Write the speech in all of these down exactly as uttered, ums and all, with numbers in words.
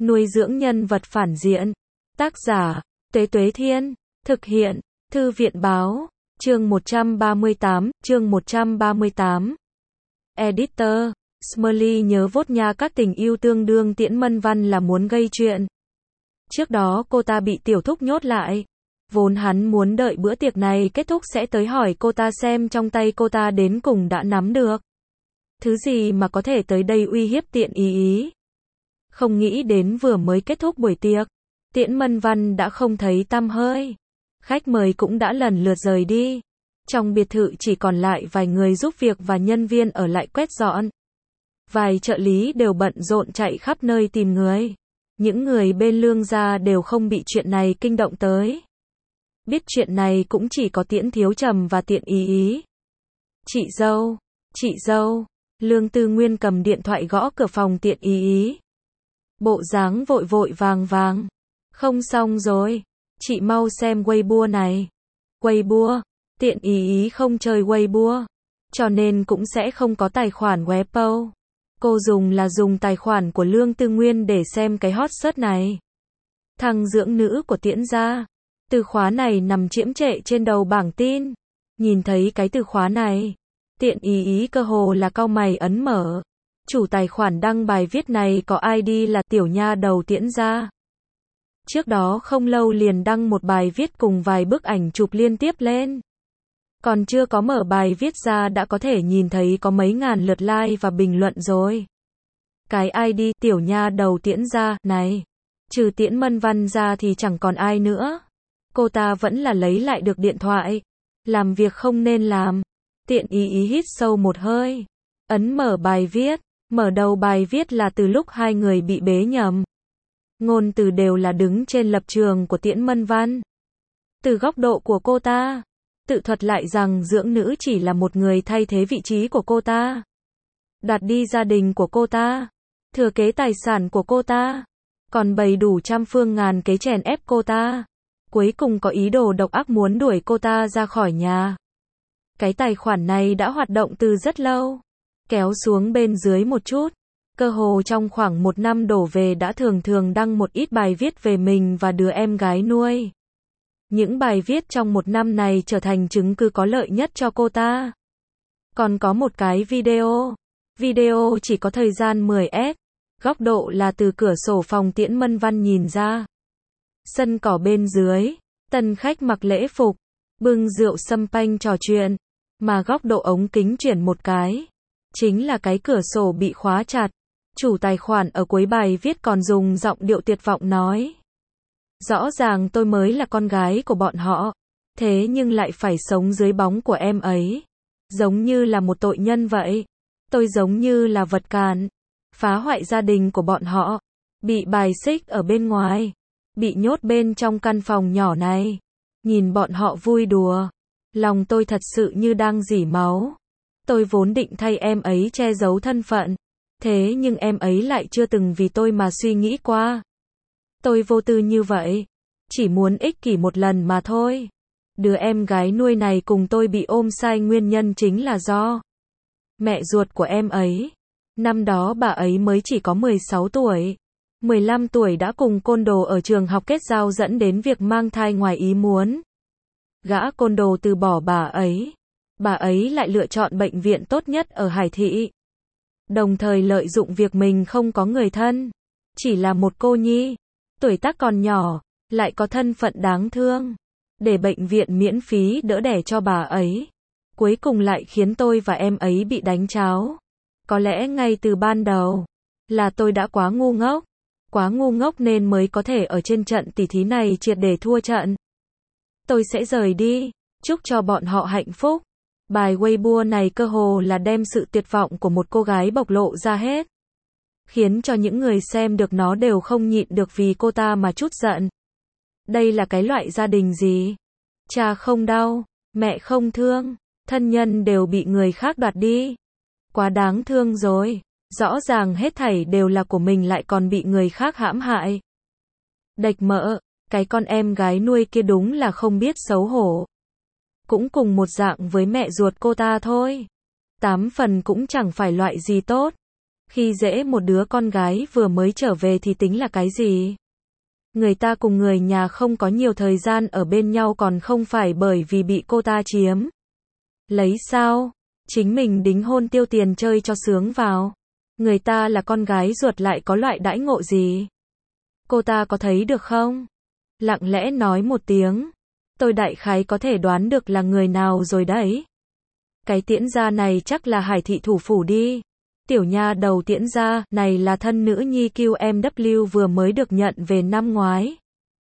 Nuôi dưỡng nhân vật phản diện. Tác giả, Tuế Tuế Thiên. Thực hiện, Thư viện Báo. Chương một trăm ba mươi tám, chương một trăm ba mươi tám. Editor, Smiley nhớ vốt nha các tình yêu tương đương Tiễn Mân Văn là muốn gây chuyện. Trước đó cô ta bị tiểu thúc nhốt lại. Vốn hắn muốn đợi bữa tiệc này kết thúc sẽ tới hỏi cô ta xem trong tay cô ta đến cùng đã nắm được thứ gì mà có thể tới đây uy hiếp Tiễn Ý Ý. Không nghĩ đến vừa mới kết thúc buổi tiệc, Tiễn Mân Văn đã không thấy tăm hơi. Khách mời cũng đã lần lượt rời đi. Trong biệt thự chỉ còn lại vài người giúp việc và nhân viên ở lại quét dọn. Vài trợ lý đều bận rộn chạy khắp nơi tìm người. Những người bên Lương gia đều không bị chuyện này kinh động tới. Biết chuyện này cũng chỉ có Tiễn Thiếu Trầm và Tiễn Ý Ý. Chị dâu, chị dâu, Lương Tư Nguyên cầm điện thoại gõ cửa phòng Tiễn Ý Ý. Bộ dáng vội vội vàng vàng. Không xong rồi, chị mau xem Weibo này. Weibo, Tiễn Ý Ý không chơi Weibo, cho nên cũng sẽ không có tài khoản Weibo. Cô dùng là dùng tài khoản của Lương Tư Nguyên để xem cái hot search này. Thằng dưỡng nữ của Tiễn gia. Từ khóa này nằm chiếm trệ trên đầu bảng tin. Nhìn thấy cái từ khóa này, Tiễn Ý Ý cơ hồ là cau mày ấn mở. Chủ tài khoản đăng bài viết này có i đê là tiểu nha đầu Tiễn gia. Trước đó không lâu liền đăng một bài viết cùng vài bức ảnh chụp liên tiếp lên. Còn chưa có mở bài viết ra đã có thể nhìn thấy có mấy ngàn lượt like và bình luận rồi. Cái i đê tiểu nha đầu Tiễn gia này, trừ Tiễn Mân Văn ra thì chẳng còn ai nữa. Cô ta vẫn là lấy lại được điện thoại. Làm việc không nên làm. Tiễn Ý Ý hít sâu một hơi. Ấn mở bài viết. Mở đầu bài viết là từ lúc hai người bị bế nhầm. Ngôn từ đều là đứng trên lập trường của Tiễn Mân Văn. Từ góc độ của cô ta, tự thuật lại rằng dưỡng nữ chỉ là một người thay thế vị trí của cô ta. Đoạt đi gia đình của cô ta. Thừa kế tài sản của cô ta. Còn bày đủ trăm phương ngàn kế chèn ép cô ta. Cuối cùng có ý đồ độc ác muốn đuổi cô ta ra khỏi nhà. Cái tài khoản này đã hoạt động từ rất lâu. Kéo xuống bên dưới một chút. Cơ hồ trong khoảng một năm đổ về đã thường thường đăng một ít bài viết về mình và đứa em gái nuôi. Những bài viết trong một năm này trở thành chứng cứ có lợi nhất cho cô ta. Còn có một cái video. Video chỉ có thời gian mười phút. Góc độ là từ cửa sổ phòng Tiễn Mân Văn nhìn ra. Sân cỏ bên dưới, tân khách mặc lễ phục, bưng rượu sâm panh trò chuyện, mà góc độ ống kính chuyển một cái, chính là cái cửa sổ bị khóa chặt. Chủ tài khoản ở cuối bài viết còn dùng giọng điệu tuyệt vọng nói. Rõ ràng tôi mới là con gái của bọn họ, thế nhưng lại phải sống dưới bóng của em ấy. Giống như là một tội nhân vậy. Tôi giống như là vật cản, phá hoại gia đình của bọn họ, bị bài xích ở bên ngoài. Bị nhốt bên trong căn phòng nhỏ này. Nhìn bọn họ vui đùa. Lòng tôi thật sự như đang rỉ máu. Tôi vốn định thay em ấy che giấu thân phận. Thế nhưng em ấy lại chưa từng vì tôi mà suy nghĩ qua. Tôi vô tư như vậy. Chỉ muốn ích kỷ một lần mà thôi. Đứa em gái nuôi này cùng tôi bị ôm sai nguyên nhân chính là do mẹ ruột của em ấy. Năm đó bà ấy mới chỉ có mười sáu tuổi. mười lăm tuổi đã cùng côn đồ ở trường học kết giao dẫn đến việc mang thai ngoài ý muốn. Gã côn đồ từ bỏ bà ấy. Bà ấy lại lựa chọn bệnh viện tốt nhất ở Hải Thị. Đồng thời lợi dụng việc mình không có người thân. Chỉ là một cô nhi. Tuổi tác còn nhỏ. Lại có thân phận đáng thương. Để bệnh viện miễn phí đỡ đẻ cho bà ấy. Cuối cùng lại khiến tôi và em ấy bị đánh tráo. Có lẽ ngay từ ban đầu là tôi đã quá ngu ngốc. Quá ngu ngốc nên mới có thể ở trên trận tỷ thí này triệt để thua trận. Tôi sẽ rời đi, chúc cho bọn họ hạnh phúc. Bài Weibo này cơ hồ là đem sự tuyệt vọng của một cô gái bộc lộ ra hết. Khiến cho những người xem được nó đều không nhịn được vì cô ta mà trút giận. Đây là cái loại gia đình gì? Cha không đau, mẹ không thương, thân nhân đều bị người khác đoạt đi. Quá đáng thương rồi. Rõ ràng hết thảy đều là của mình lại còn bị người khác hãm hại. Đệch mỡ, cái con em gái nuôi kia đúng là không biết xấu hổ. Cũng cùng một dạng với mẹ ruột cô ta thôi. Tám phần cũng chẳng phải loại gì tốt. Khi dễ một đứa con gái vừa mới trở về thì tính là cái gì? Người ta cùng người nhà không có nhiều thời gian ở bên nhau còn không phải bởi vì bị cô ta chiếm lấy sao? Chính mình đính hôn tiêu tiền chơi cho sướng vào. Người ta là con gái ruột lại có loại đãi ngộ gì? Cô ta có thấy được không? Lặng lẽ nói một tiếng. Tôi đại khái có thể đoán được là người nào rồi đấy. Cái Tiễn gia này chắc là Hải thị thủ phủ đi. Tiểu nha đầu Tiễn gia này là thân nữ nhi Q M W vừa mới được nhận về năm ngoái.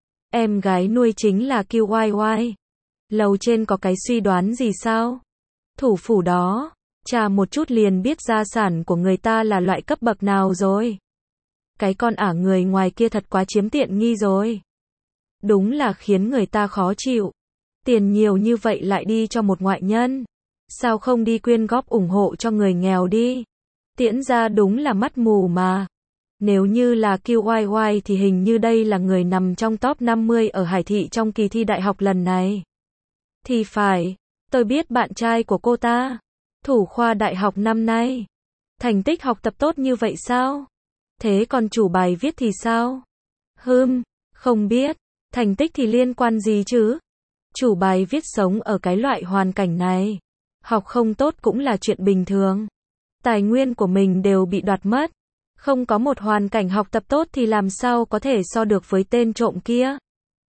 Em gái nuôi chính là Q Y Y. Lầu trên có cái suy đoán gì sao? Thủ phủ đó, tra một chút liền biết gia sản của người ta là loại cấp bậc nào rồi. Cái con ả người ngoài kia thật quá chiếm tiện nghi rồi. Đúng là khiến người ta khó chịu. Tiền nhiều như vậy lại đi cho một ngoại nhân. Sao không đi quyên góp ủng hộ cho người nghèo đi? Tiễn gia đúng là mắt mù mà. Nếu như là Q Y Y thì hình như đây là người nằm trong top năm mươi ở Hải thị trong kỳ thi đại học lần này. Thì phải, tôi biết bạn trai của cô ta. Thủ khoa đại học năm nay. Thành tích học tập tốt như vậy sao? Thế còn chủ bài viết thì sao? Hừm, không biết. Thành tích thì liên quan gì chứ? Chủ bài viết sống ở cái loại hoàn cảnh này. Học không tốt cũng là chuyện bình thường. Tài nguyên của mình đều bị đoạt mất. Không có một hoàn cảnh học tập tốt thì làm sao có thể so được với tên trộm kia.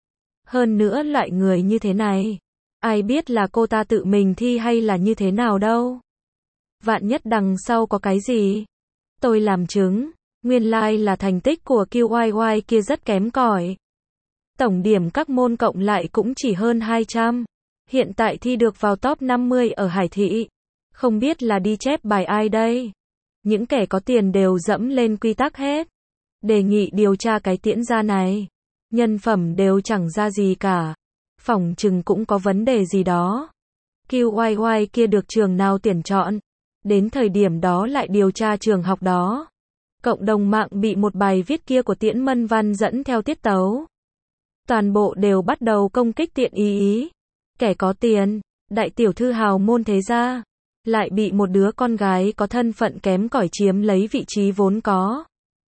Hơn nữa loại người như thế này. Ai biết là cô ta tự mình thi hay là như thế nào đâu. Vạn nhất đằng sau có cái gì. Tôi làm chứng. Nguyên lai like là thành tích của Q Y Y kia rất kém cỏi. Tổng điểm các môn cộng lại cũng chỉ hơn hai trăm. Hiện tại thi được vào top năm mươi ở Hải thị. Không biết là đi chép bài ai đây. Những kẻ có tiền đều dẫm lên quy tắc hết. Đề nghị điều tra cái Tiễn gia này. Nhân phẩm đều chẳng ra gì cả. Phỏng chừng cũng có vấn đề gì đó. Q Y Y kia được trường nào tuyển chọn. Đến thời điểm đó lại điều tra trường học đó. Cộng đồng mạng bị một bài viết kia của Tiễn Mân Văn dẫn theo tiết tấu. Toàn bộ đều bắt đầu công kích Tiện Ý Ý. Kẻ có tiền, đại tiểu thư hào môn thế gia, lại bị một đứa con gái có thân phận kém cỏi chiếm lấy vị trí vốn có.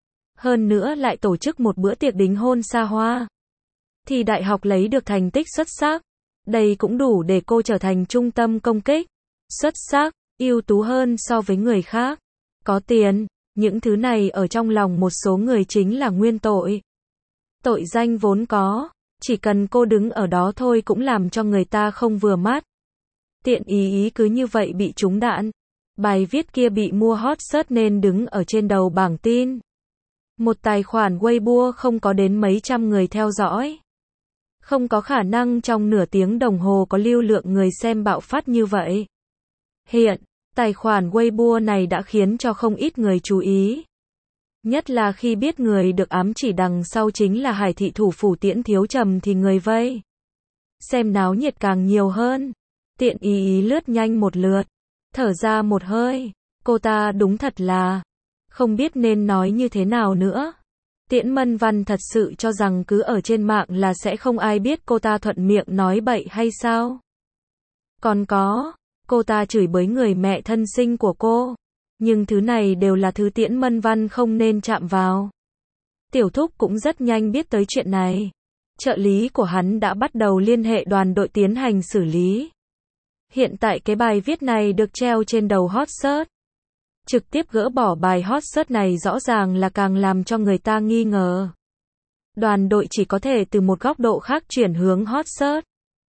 Hơn nữa lại tổ chức một bữa tiệc đính hôn xa hoa. Thì đại học lấy được thành tích xuất sắc. Đây cũng đủ để cô trở thành trung tâm công kích. Xuất sắc, ưu tú hơn so với người khác. Có tiền, những thứ này ở trong lòng một số người chính là nguyên tội. Tội danh vốn có, chỉ cần cô đứng ở đó thôi cũng làm cho người ta không vừa mắt. Tiện Ý Ý cứ như vậy bị trúng đạn. Bài viết kia bị mua hot search nên đứng ở trên đầu bảng tin. Một tài khoản Weibo không có đến mấy trăm người theo dõi. Không có khả năng trong nửa tiếng đồng hồ có lưu lượng người xem bạo phát như vậy. Hiện, tài khoản Weibo này đã khiến cho không ít người chú ý. Nhất là khi biết người được ám chỉ đằng sau chính là Hải thị thủ phủ Tiễn Thiếu Trầm thì người vây xem náo nhiệt càng nhiều hơn. Tiện Ý Ý lướt nhanh một lượt, thở ra một hơi, cô ta đúng thật là không biết nên nói như thế nào nữa. Tiễn Mân Văn thật sự cho rằng cứ ở trên mạng là sẽ không ai biết cô ta thuận miệng nói bậy hay sao? Còn có, cô ta chửi bới người mẹ thân sinh của cô. Nhưng thứ này đều là thứ Tiễn Mân Văn không nên chạm vào. Tiểu Thúc cũng rất nhanh biết tới chuyện này. Trợ lý của hắn đã bắt đầu liên hệ đoàn đội tiến hành xử lý. Hiện tại cái bài viết này được treo trên đầu hot search. Trực tiếp gỡ bỏ bài hot search này rõ ràng là càng làm cho người ta nghi ngờ. Đoàn đội chỉ có thể từ một góc độ khác chuyển hướng hot search.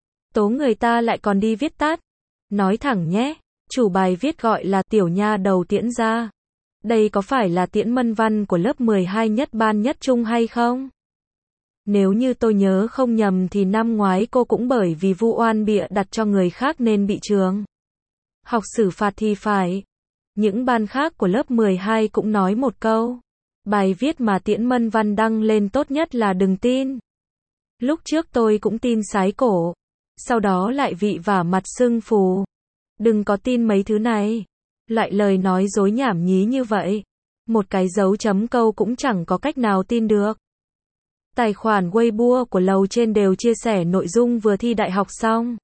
Tố người ta lại còn đi viết tắt. Nói thẳng nhé. Chủ bài viết gọi là tiểu nha đầu Tiễn gia. Đây có phải là Tiễn Mân Văn của lớp mười hai nhất ban nhất trung hay không? Nếu như tôi nhớ không nhầm thì năm ngoái cô cũng bởi vì vu oan bịa đặt cho người khác nên bị trường học xử phạt thì phải. Những ban khác của lớp mười hai cũng nói một câu. Bài viết mà Tiễn Mân Văn đăng lên tốt nhất là đừng tin. Lúc trước tôi cũng tin sái cổ. Sau đó lại vị vả mặt sưng phù. Đừng có tin mấy thứ này. Loại lời nói dối nhảm nhí như vậy. Một cái dấu chấm câu cũng chẳng có cách nào tin được. Tài khoản Weibo của lầu trên đều chia sẻ nội dung vừa thi đại học xong.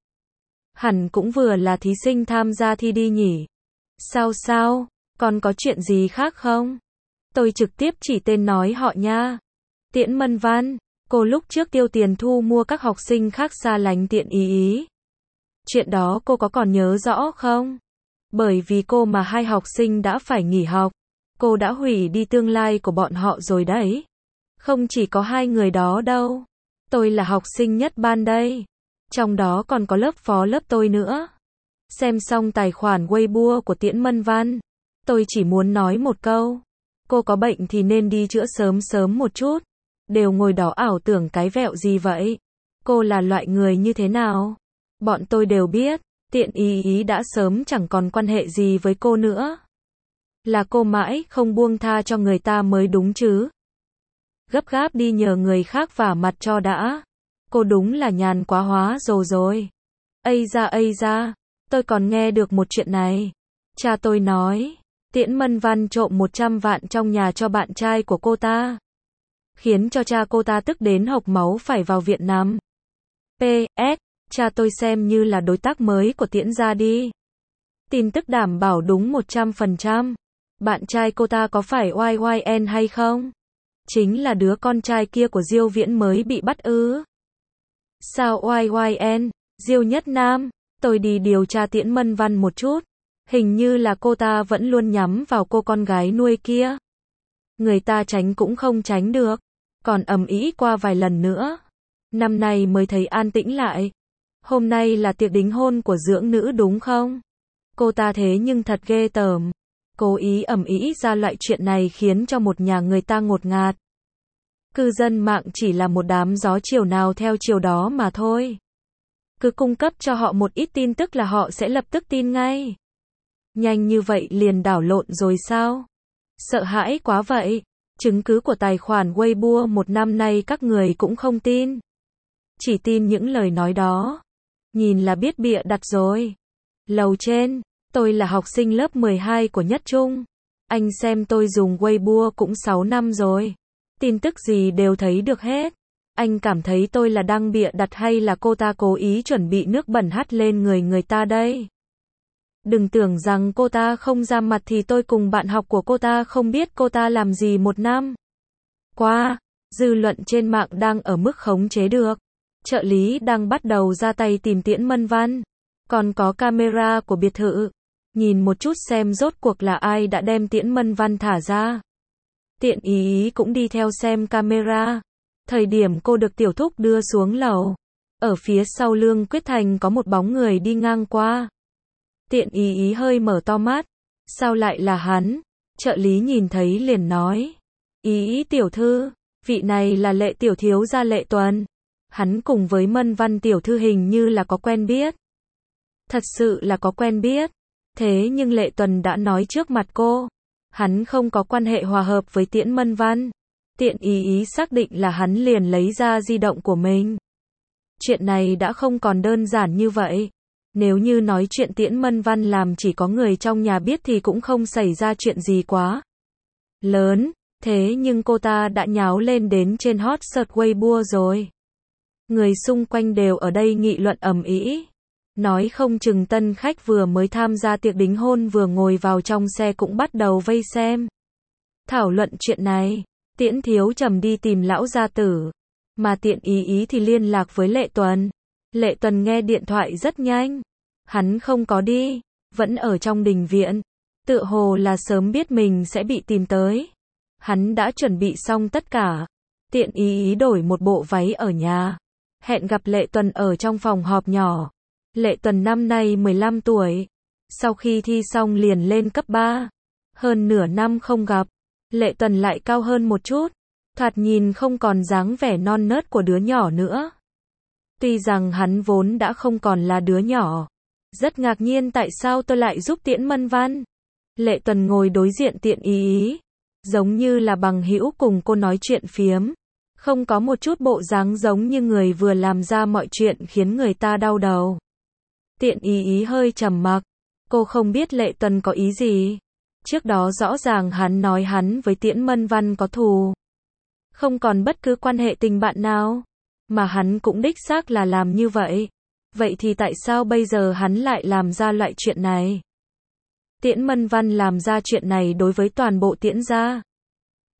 Hẳn cũng vừa là thí sinh tham gia thi đi nhỉ. Sao sao? Còn có chuyện gì khác không? Tôi trực tiếp chỉ tên nói họ nha. Tiễn Mân Văn, cô lúc trước tiêu tiền thu mua các học sinh khác xa lánh Tiễn Ý Ý. Chuyện đó cô có còn nhớ rõ không? Bởi vì cô mà hai học sinh đã phải nghỉ học. Cô đã hủy đi tương lai của bọn họ rồi đấy. Không chỉ có hai người đó đâu. Tôi là học sinh nhất ban đây. Trong đó còn có lớp phó lớp tôi nữa. Xem xong tài khoản Weibo của Tiễn Mân Văn. Tôi chỉ muốn nói một câu. Cô có bệnh thì nên đi chữa sớm sớm một chút. Đều ngồi đó ảo tưởng cái vẹo gì vậy? Cô là loại người như thế nào? Bọn tôi đều biết. Tiễn Ý Ý đã sớm chẳng còn quan hệ gì với cô nữa. Là cô mãi không buông tha cho người ta mới đúng chứ. Gấp gáp đi nhờ người khác vả mặt cho đã. Cô đúng là nhàn quá hóa rồi rồi. Ây da ây da, tôi còn nghe được một chuyện này. Cha tôi nói, Tiễn Mân Văn trộm một trăm vạn trong nhà cho bạn trai của cô ta. Khiến cho cha cô ta tức đến hộc máu phải vào viện nằm. pê ét, cha tôi xem như là đối tác mới của Tiễn gia đi. Tin tức đảm bảo đúng một trăm phần trăm. Bạn trai cô ta có phải oai oai en hay không? Chính là đứa con trai kia của Diêu Viễn mới bị bắt ư? Sao oai oai en, Diêu Nhất Nam, tôi đi điều tra Tiễn Mân Văn một chút. Hình như là cô ta vẫn luôn nhắm vào cô con gái nuôi kia. Người ta tránh cũng không tránh được. Còn ầm ĩ qua vài lần nữa. Năm nay mới thấy an tĩnh lại. Hôm nay là tiệc đính hôn của dưỡng nữ đúng không? Cô ta thế nhưng thật ghê tởm. Cố ý ầm ĩ ra loại chuyện này khiến cho một nhà người ta ngột ngạt. Cư dân mạng chỉ là một đám gió chiều nào theo chiều đó mà thôi. Cứ cung cấp cho họ một ít tin tức là họ sẽ lập tức tin ngay. Nhanh như vậy liền đảo lộn rồi sao? Sợ hãi quá vậy. Chứng cứ của tài khoản Weibo một năm nay các người cũng không tin. Chỉ tin những lời nói đó. Nhìn là biết bịa đặt rồi. Lầu trên, tôi là học sinh lớp mười hai của Nhất Trung. Anh xem tôi dùng Weibo cũng sáu năm rồi. Tin tức gì đều thấy được hết. Anh cảm thấy tôi là đang bịa đặt hay là cô ta cố ý chuẩn bị nước bẩn hắt lên người người ta đây? Đừng tưởng rằng cô ta không ra mặt thì tôi cùng bạn học của cô ta không biết cô ta làm gì một năm qua. Dư luận trên mạng đang ở mức khống chế được. Trợ lý đang bắt đầu ra tay tìm Tiễn Mân Văn. Còn có camera của biệt thự. Nhìn một chút xem rốt cuộc là ai đã đem Tiễn Mân Văn thả ra. Tiễn Ý Ý cũng đi theo xem camera. Thời điểm cô được tiểu thúc đưa xuống lầu. Ở phía sau Lương Quyết Thành có một bóng người đi ngang qua. Tiễn Ý Ý hơi mở to mắt. Sao lại là hắn? Trợ lý nhìn thấy liền nói. Ý Ý tiểu thư, vị này là Lệ tiểu thiếu gia Lệ Tuần. Hắn cùng với Mân Văn tiểu thư hình như là có quen biết. Thật sự là có quen biết. Thế nhưng Lệ Tuần đã nói trước mặt cô. Hắn không có quan hệ hòa hợp với Tiễn Mân Văn. Tiễn Ý Ý xác định là hắn liền lấy ra di động của mình. Chuyện này đã không còn đơn giản như vậy. Nếu như nói chuyện Tiễn Mân Văn làm chỉ có người trong nhà biết thì cũng không xảy ra chuyện gì quá lớn. Thế nhưng cô ta đã nháo lên đến trên hot search Weibo rồi. Người xung quanh đều ở đây nghị luận ầm ĩ. Nói không chừng tân khách vừa mới tham gia tiệc đính hôn vừa ngồi vào trong xe cũng bắt đầu vây xem. Thảo luận chuyện này, Tiễn Thiếu Trầm đi tìm lão gia tử. Mà Tiễn Ý Ý thì liên lạc với Lệ Tuần. Lệ Tuần nghe điện thoại rất nhanh. Hắn không có đi, vẫn ở trong đình viện. Tựa hồ là sớm biết mình sẽ bị tìm tới. Hắn đã chuẩn bị xong tất cả. Tiễn Ý Ý đổi một bộ váy ở nhà. Hẹn gặp Lệ Tuần ở trong phòng họp nhỏ. Lệ Tuần năm nay mười lăm tuổi. Sau khi thi xong liền lên cấp ba. Hơn nửa năm không gặp. Lệ Tuần lại cao hơn một chút. Thoạt nhìn không còn dáng vẻ non nớt của đứa nhỏ nữa. Tuy rằng hắn vốn đã không còn là đứa nhỏ. Rất ngạc nhiên tại sao tôi lại giúp Tiễn Mân Văn. Lệ Tuần ngồi đối diện Tiễn Ý Ý. Giống như là bằng hữu cùng cô nói chuyện phiếm. Không có một chút bộ dáng giống như người vừa làm ra mọi chuyện khiến người ta đau đầu. Tiễn Ý Ý hơi trầm mặc. Cô không biết Lệ Tuần có ý gì. Trước đó rõ ràng hắn nói hắn với Tiễn Mân Văn có thù. Không còn bất cứ quan hệ tình bạn nào. Mà hắn cũng đích xác là làm như vậy. Vậy thì tại sao bây giờ hắn lại làm ra loại chuyện này? Tiễn Mân Văn làm ra chuyện này đối với toàn bộ Tiễn gia.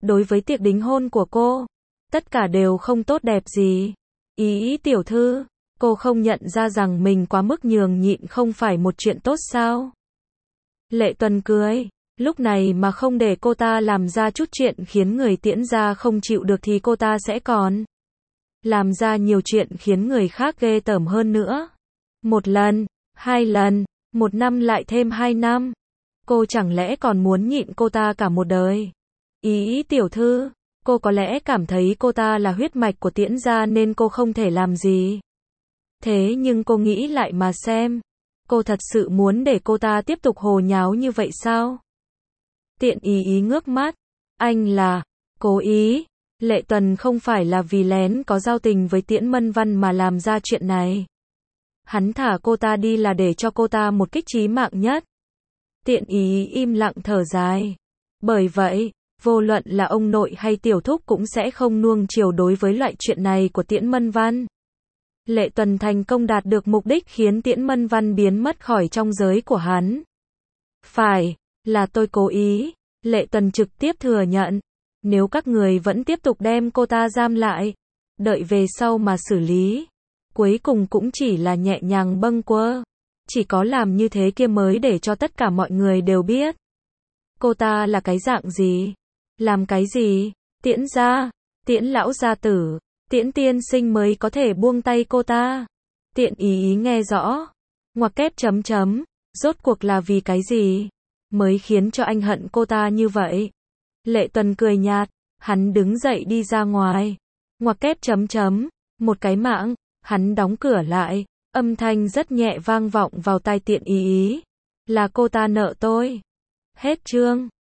đối với tiệc đính hôn của cô, tất cả đều không tốt đẹp gì. Ý ý tiểu thư, cô không nhận ra rằng mình quá mức nhường nhịn không phải một chuyện tốt sao? Lệ Tuần cười, lúc này mà không để cô ta làm ra chút chuyện khiến người Tiễn gia không chịu được thì cô ta sẽ còn làm ra nhiều chuyện khiến người khác ghê tởm hơn nữa. Một lần, hai lần, một năm lại thêm hai năm. Cô chẳng lẽ còn muốn nhịn cô ta cả một đời? Ý ý tiểu thư, cô có lẽ cảm thấy cô ta là huyết mạch của Tiễn gia nên cô không thể làm gì. Thế nhưng cô nghĩ lại mà xem, cô thật sự muốn để cô ta tiếp tục hồ nháo như vậy sao? Tiện ý ý ngước mắt, anh là cố ý. Lệ Tuần không phải là vì lén có giao tình với Tiễn Mân Văn mà làm ra chuyện này. Hắn thả cô ta đi là để cho cô ta một kích chí mạng nhất. Tiện ý im lặng thở dài. Bởi vậy, vô luận là ông nội hay tiểu thúc cũng sẽ không nuông chiều đối với loại chuyện này của Tiễn Mân Văn. Lệ Tuần thành công đạt được mục đích khiến Tiễn Mân Văn biến mất khỏi trong giới của hắn. Phải, là tôi cố ý. Lệ Tuần trực tiếp thừa nhận. Nếu các người vẫn tiếp tục đem cô ta giam lại, đợi về sau mà xử lý, cuối cùng cũng chỉ là nhẹ nhàng bâng quơ. Chỉ có làm như thế kia mới để cho tất cả mọi người đều biết cô ta là cái dạng gì, làm cái gì. Tiễn gia, Tiễn lão gia tử, Tiễn tiên sinh mới có thể buông tay cô ta. Tiện ý ý nghe rõ. Ngoặc kép chấm chấm, rốt cuộc là vì cái gì mới khiến cho anh hận cô ta như vậy? Lệ Tuần cười nhạt, hắn đứng dậy đi ra ngoài. Ngoặc kép chấm chấm, một cái mạng, hắn đóng cửa lại, âm thanh rất nhẹ vang vọng vào tai Tiện ý ý. Là cô ta nợ tôi. Hết chương.